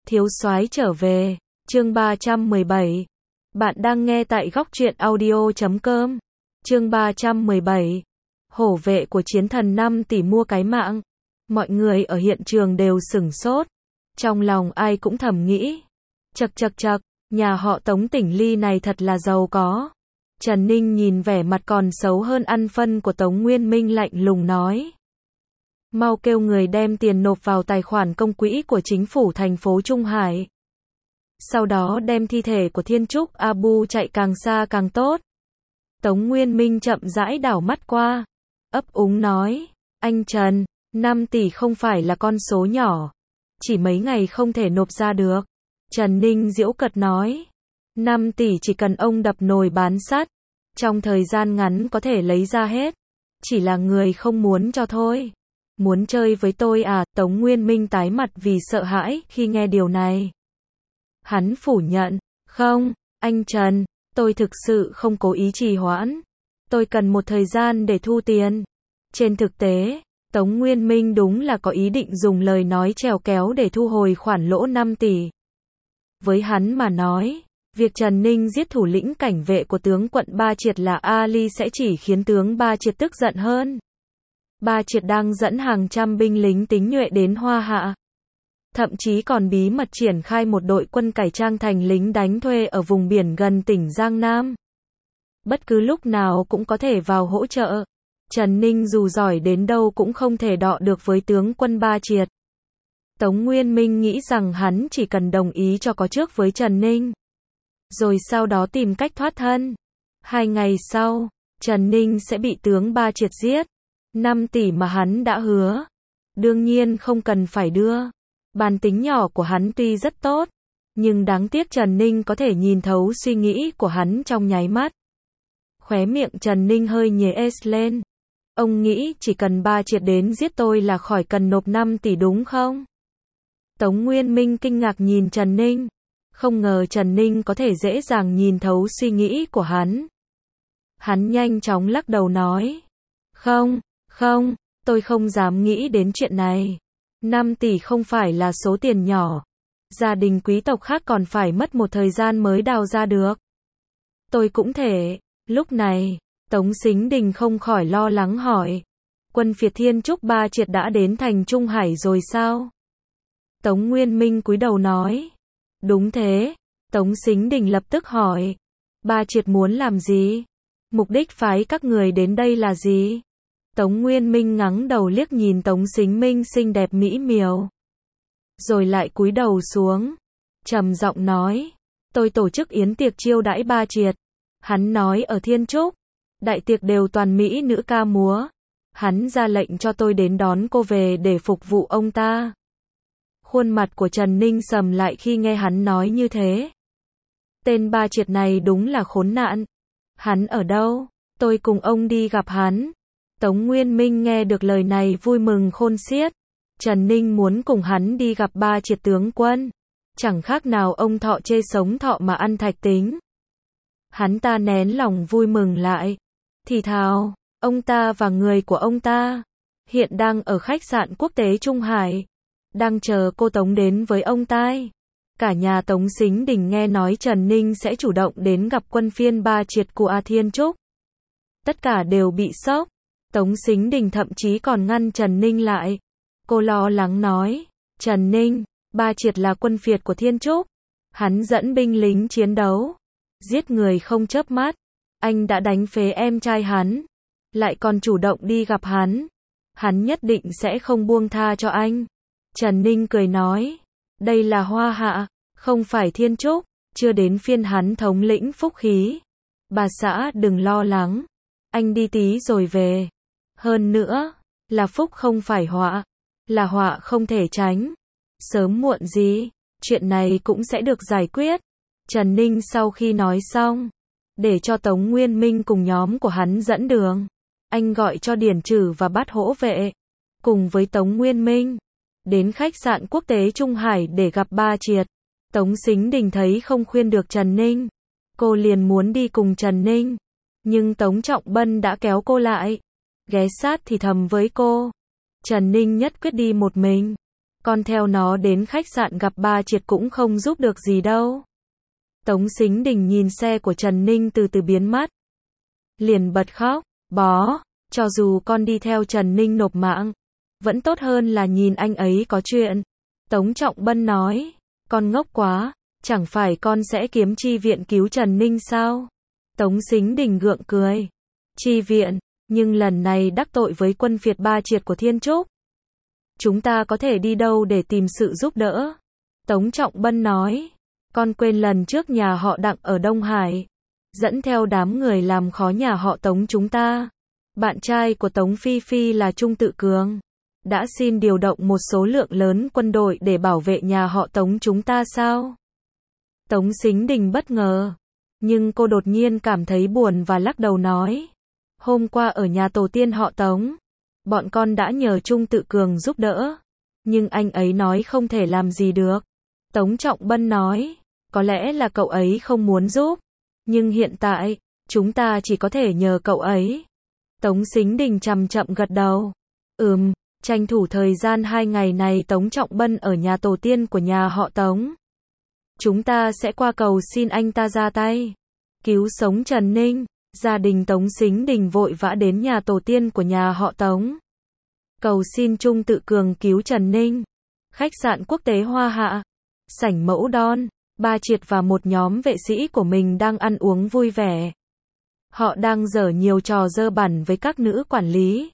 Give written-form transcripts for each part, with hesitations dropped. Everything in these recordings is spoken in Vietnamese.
Thiếu soái trở về, chương 317. Bạn đang nghe tại góc truyện audio.com. Chương 317. Hổ vệ của chiến thần 5 tỷ mua cái mạng. Mọi người ở hiện trường đều sửng sốt. Trong lòng ai cũng thầm nghĩ. Chậc, nhà họ Tống Tỉnh Ly này thật là giàu có. Trần Ninh nhìn vẻ mặt còn xấu hơn ăn phân của Tống Nguyên Minh lạnh lùng nói. Mau kêu người đem tiền nộp vào tài khoản công quỹ của chính phủ thành phố Trung Hải. Sau đó đem thi thể của Thiên Trúc Abu chạy càng xa càng tốt. Tống Nguyên Minh chậm rãi đảo mắt qua. Ấp úng nói. Anh Trần, 5 tỷ không phải là con số nhỏ. Chỉ mấy ngày không thể nộp ra được. Trần Ninh giễu cợt nói. 5 tỷ chỉ cần ông đập nồi bán sắt. Trong thời gian ngắn có thể lấy ra hết. Chỉ là người không muốn cho thôi. Muốn chơi với tôi à? Tống Nguyên Minh tái mặt vì sợ hãi khi nghe điều này. Hắn phủ nhận. Không, anh Trần, tôi thực sự không cố ý trì hoãn. Tôi cần một thời gian để thu tiền. Trên thực tế, Tống Nguyên Minh đúng là có ý định dùng lời nói trèo kéo để thu hồi khoản lỗ 5 tỷ. Với hắn mà nói, việc Trần Ninh giết thủ lĩnh cảnh vệ của tướng quận Ba Triệt là Ali sẽ chỉ khiến tướng Ba Triệt tức giận hơn. Ba Triệt đang dẫn hàng trăm binh lính tinh nhuệ đến Hoa Hạ. Thậm chí còn bí mật triển khai một đội quân cải trang thành lính đánh thuê ở vùng biển gần tỉnh Giang Nam. Bất cứ lúc nào cũng có thể vào hỗ trợ. Trần Ninh dù giỏi đến đâu cũng không thể đọ được với tướng quân Ba Triệt. Tống Nguyên Minh nghĩ rằng hắn chỉ cần đồng ý cho có trước với Trần Ninh. Rồi sau đó tìm cách thoát thân. 2 ngày sau, Trần Ninh sẽ bị tướng Ba Triệt giết. 5 tỷ mà hắn đã hứa. Đương nhiên không cần phải đưa. Bản tính nhỏ của hắn tuy rất tốt, nhưng đáng tiếc Trần Ninh có thể nhìn thấu suy nghĩ của hắn trong nháy mắt. Khóe miệng Trần Ninh hơi nhếch lên. Ông nghĩ chỉ cần Ba Triệt đến giết tôi là khỏi cần nộp 5 tỷ đúng không? Tống Nguyên Minh kinh ngạc nhìn Trần Ninh. Không ngờ Trần Ninh có thể dễ dàng nhìn thấu suy nghĩ của hắn. Hắn nhanh chóng lắc đầu nói. Không, tôi không dám nghĩ đến chuyện này. 5 tỷ không phải là số tiền nhỏ. Gia đình quý tộc khác còn phải mất một thời gian mới đào ra được. Tôi cũng thể. Lúc này, Tống Sính Đình không khỏi lo lắng hỏi. Quân phiệt Thiên Trúc Ba Triệt đã đến thành Trung Hải rồi sao? Tống Nguyên Minh cúi đầu nói. Đúng thế. Tống Sính Đình lập tức hỏi. Ba Triệt muốn làm gì? Mục đích phái các người đến đây là gì? Tống Nguyên Minh ngẩng đầu liếc nhìn Tống Sính Minh xinh đẹp mỹ miều. Rồi lại cúi đầu xuống. Trầm giọng nói. Tôi tổ chức yến tiệc chiêu đãi Ba Triệt. Hắn nói ở Thiên Trúc. Đại tiệc đều toàn mỹ nữ ca múa. Hắn ra lệnh cho tôi đến đón cô về để phục vụ ông ta. Khuôn mặt của Trần Ninh sầm lại khi nghe hắn nói như thế. Tên Ba Triệt này đúng là khốn nạn. Hắn ở đâu? Tôi cùng ông đi gặp hắn. Tống Nguyên Minh nghe được lời này vui mừng khôn xiết. Trần Ninh muốn cùng hắn đi gặp Ba Triệt tướng quân. Chẳng khác nào ông thọ chê sống thọ mà ăn thạch tính. Hắn ta nén lòng vui mừng lại. Thì thào, ông ta và người của ông ta hiện đang ở khách sạn quốc tế Trung Hải. Đang chờ cô Tống đến với ông ta. Cả nhà Tống Sính Đình nghe nói Trần Ninh sẽ chủ động đến gặp quân phiên Ba Triệt của Thiên Trúc. Tất cả đều bị sốc. Tống Sính Đình thậm chí còn ngăn Trần Ninh lại. Cô lo lắng nói. Trần Ninh, Ba Triệt là quân phiệt của Thiên Trúc. Hắn dẫn binh lính chiến đấu. Giết người không chớp mắt. Anh đã đánh phế em trai hắn. Lại còn chủ động đi gặp hắn. Hắn nhất định sẽ không buông tha cho anh. Trần Ninh cười nói. Đây là Hoa Hạ, không phải Thiên Trúc. Chưa đến phiên hắn thống lĩnh phúc khí. Bà xã đừng lo lắng. Anh đi tí rồi về. Hơn nữa, là phúc không phải họa. Là họa không thể tránh. Sớm muộn gì, chuyện này cũng sẽ được giải quyết. Trần Ninh sau khi nói xong, để cho Tống Nguyên Minh cùng nhóm của hắn dẫn đường. Anh gọi cho Điển Trử và Bát Hỗ Vệ. Cùng với Tống Nguyên Minh. Đến khách sạn quốc tế Trung Hải để gặp Ba Triệt. Tống Sính Đình thấy không khuyên được Trần Ninh. Cô liền muốn đi cùng Trần Ninh. Nhưng Tống Trọng Bân đã kéo cô lại. Ghé sát thì thầm với cô. Trần Ninh nhất quyết đi một mình. Con theo nó đến khách sạn gặp ba Triệt cũng không giúp được gì đâu. Tống Sính Đình nhìn xe của Trần Ninh từ từ biến mất. Liền bật khóc, bó, cho dù con đi theo Trần Ninh nộp mạng, vẫn tốt hơn là nhìn anh ấy có chuyện. Tống Trọng Bân nói, con ngốc quá, chẳng phải con sẽ kiếm chi viện cứu Trần Ninh sao? Tống Sính Đình gượng cười, chi viện, nhưng lần này đắc tội với quân phiệt ba Triệt của Thiên Trúc. Chúng ta có thể đi đâu để tìm sự giúp đỡ? Tống Trọng Bân nói, con quên lần trước nhà họ Đặng ở Đông Hải, dẫn theo đám người làm khó nhà họ Tống chúng ta. Bạn trai của Tống Phi Phi là Trung Tự Cường, đã xin điều động một số lượng lớn quân đội để bảo vệ nhà họ Tống chúng ta sao? Tống Sính Đình bất ngờ, nhưng cô đột nhiên cảm thấy buồn và lắc đầu nói, hôm qua ở nhà tổ tiên họ Tống, bọn con đã nhờ Trung Tự Cường giúp đỡ, nhưng anh ấy nói không thể làm gì được. Tống Trọng Bân nói, có lẽ là cậu ấy không muốn giúp, nhưng hiện tại, chúng ta chỉ có thể nhờ cậu ấy. Tống Sính Đình chậm chậm gật đầu. Tranh thủ thời gian 2 ngày này Tống Trọng Bân ở nhà tổ tiên của nhà họ Tống. Chúng ta sẽ qua cầu xin anh ta ra tay, cứu sống Trần Ninh. Gia đình Tống Sính Đình vội vã đến nhà tổ tiên của nhà họ Tống, cầu xin Trung Tự Cường cứu Trần Ninh. Khách sạn quốc tế Hoa Hạ, sảnh Mẫu Đon, ba Triệt và một nhóm vệ sĩ của mình đang ăn uống vui vẻ. Họ đang giở nhiều trò dơ bẩn với các nữ quản lý,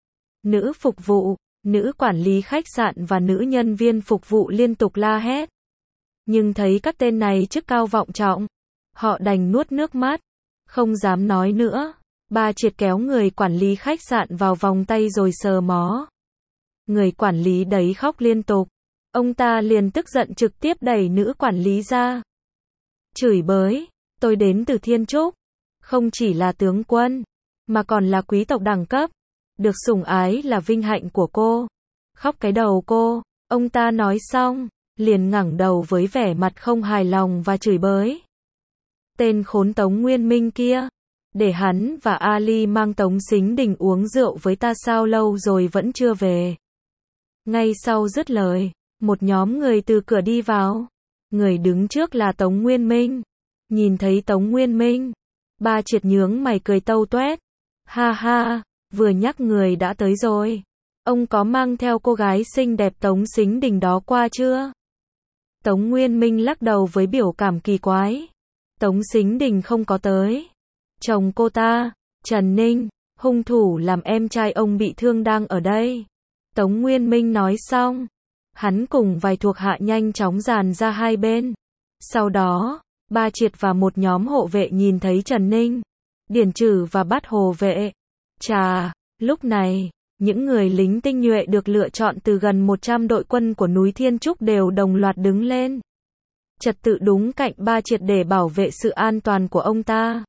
nữ phục vụ, nữ quản lý khách sạn và nữ nhân viên phục vụ liên tục la hét. Nhưng thấy các tên này chức cao vọng trọng, họ đành nuốt nước mắt, không dám nói nữa. Ba Triệt kéo người quản lý khách sạn vào vòng tay rồi sờ mó. Người quản lý đấy khóc liên tục. Ông ta liền tức giận trực tiếp đẩy nữ quản lý ra, chửi bới, tôi đến từ Thiên Trúc, không chỉ là tướng quân, mà còn là quý tộc đẳng cấp, được sủng ái là vinh hạnh của cô. Khóc cái đầu cô. Ông ta nói xong, liền ngẩng đầu với vẻ mặt không hài lòng và chửi bới. Tên khốn Tống Nguyên Minh kia, để hắn và Ali mang Tống Sính Đình uống rượu với ta sao lâu rồi vẫn chưa về. Ngay sau dứt lời, một nhóm người từ cửa đi vào. Người đứng trước là Tống Nguyên Minh. Nhìn thấy Tống Nguyên Minh, ba Triệt nhướng mày cười tâu toét. Ha ha, vừa nhắc người đã tới rồi. Ông có mang theo cô gái xinh đẹp Tống Sính Đình đó qua chưa? Tống Nguyên Minh lắc đầu với biểu cảm kỳ quái. Tống Sính Đình không có tới. Chồng cô ta, Trần Ninh, hung thủ làm em trai ông bị thương đang ở đây. Tống Nguyên Minh nói xong, hắn cùng vài thuộc hạ nhanh chóng dàn ra hai bên. Sau đó, ba Triệt và một nhóm hộ vệ nhìn thấy Trần Ninh, Điển Trử và Bát Hồ vệ. Chà, lúc này, những người lính tinh nhuệ được lựa chọn từ gần 100 đội quân của núi Thiên Trúc đều đồng loạt đứng lên. Trật tự đúng cạnh ba Triệt để bảo vệ sự an toàn của ông ta.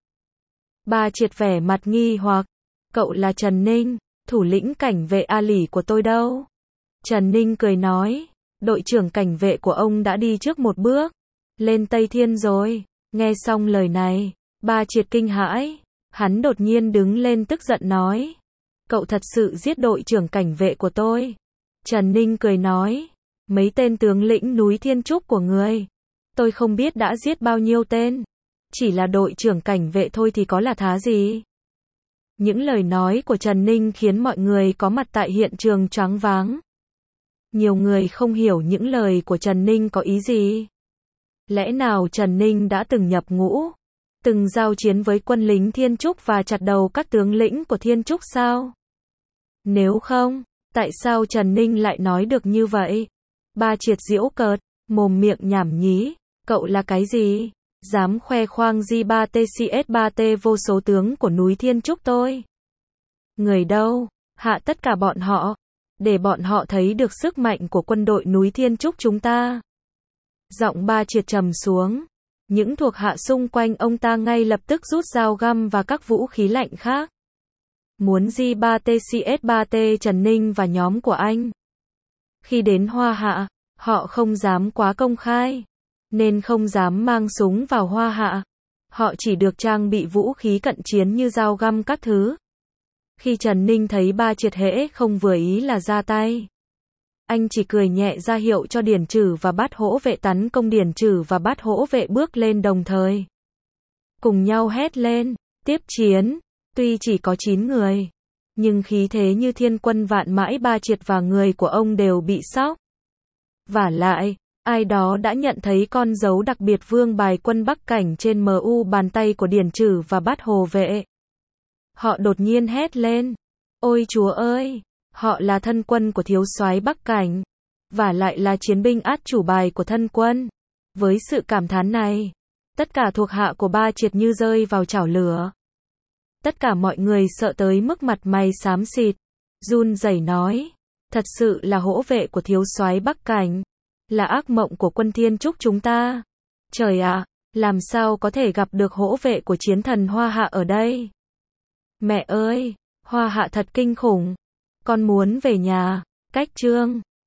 Ba Triệt vẻ mặt nghi hoặc, cậu là Trần Ninh, thủ lĩnh cảnh vệ A Lỷ của tôi đâu? Trần Ninh cười nói, đội trưởng cảnh vệ của ông đã đi trước một bước, lên Tây Thiên rồi. Nghe xong lời này, ba Triệt kinh hãi, hắn đột nhiên đứng lên tức giận nói, cậu thật sự giết đội trưởng cảnh vệ của tôi? Trần Ninh cười nói, mấy tên tướng lĩnh núi Thiên Trúc của người, tôi không biết đã giết bao nhiêu tên, chỉ là đội trưởng cảnh vệ thôi thì có là thá gì. Những lời nói của Trần Ninh khiến mọi người có mặt tại hiện trường choáng váng. Nhiều người không hiểu những lời của Trần Ninh có ý gì. Lẽ nào Trần Ninh đã từng nhập ngũ, từng giao chiến với quân lính Thiên Trúc và chặt đầu các tướng lĩnh của Thiên Trúc sao? Nếu không, tại sao Trần Ninh lại nói được như vậy? Ba Triệt giễu cợt, mồm miệng nhảm nhí, cậu là cái gì? Dám khoe khoang J3TCS3T vô số tướng của núi Thiên Trúc tôi? Người đâu? Hạ tất cả bọn họ, để bọn họ thấy được sức mạnh của quân đội núi Thiên Trúc chúng ta. Giọng ba Triệt trầm xuống. Những thuộc hạ xung quanh ông ta ngay lập tức rút dao găm và các vũ khí lạnh khác. Muốn J3TCS3T Trần Ninh và nhóm của anh. Khi đến Hoa Hạ, họ không dám quá công khai, nên không dám mang súng vào Hoa Hạ. Họ chỉ được trang bị vũ khí cận chiến như dao găm các thứ. Khi Trần Ninh thấy ba Triệt hễ không vừa ý là ra tay. Anh chỉ cười nhẹ ra hiệu cho Điển Trử và Bát Hỗ Vệ tấn công. Điển Trử và Bát Hỗ Vệ bước lên đồng thời, cùng nhau hét lên, tiếp chiến. Tuy chỉ có 9 người, nhưng khí thế như thiên quân vạn mãi. Ba Triệt và người của ông đều bị sốc. Vả lại, ai đó đã nhận thấy con dấu đặc biệt vương bài quân Bắc Cảnh trên mu bàn tay của Điển Trử và Bát Hổ Vệ. Họ đột nhiên hét lên, ôi chúa ơi, họ là thân quân của thiếu soái Bắc Cảnh, và lại là chiến binh át chủ bài của thân quân. Với sự cảm thán này, tất cả thuộc hạ của Ba Triệt như rơi vào chảo lửa. Tất cả mọi người sợ tới mức mặt mày xám xịt, run rẩy nói, thật sự là hổ vệ của thiếu soái Bắc Cảnh, là ác mộng của quân Thiên Trúc chúng ta. Trời ạ, làm sao có thể gặp được hổ vệ của chiến thần Hoa Hạ ở đây? Mẹ ơi, Hoa Hạ thật kinh khủng. Con muốn về nhà. Cách chương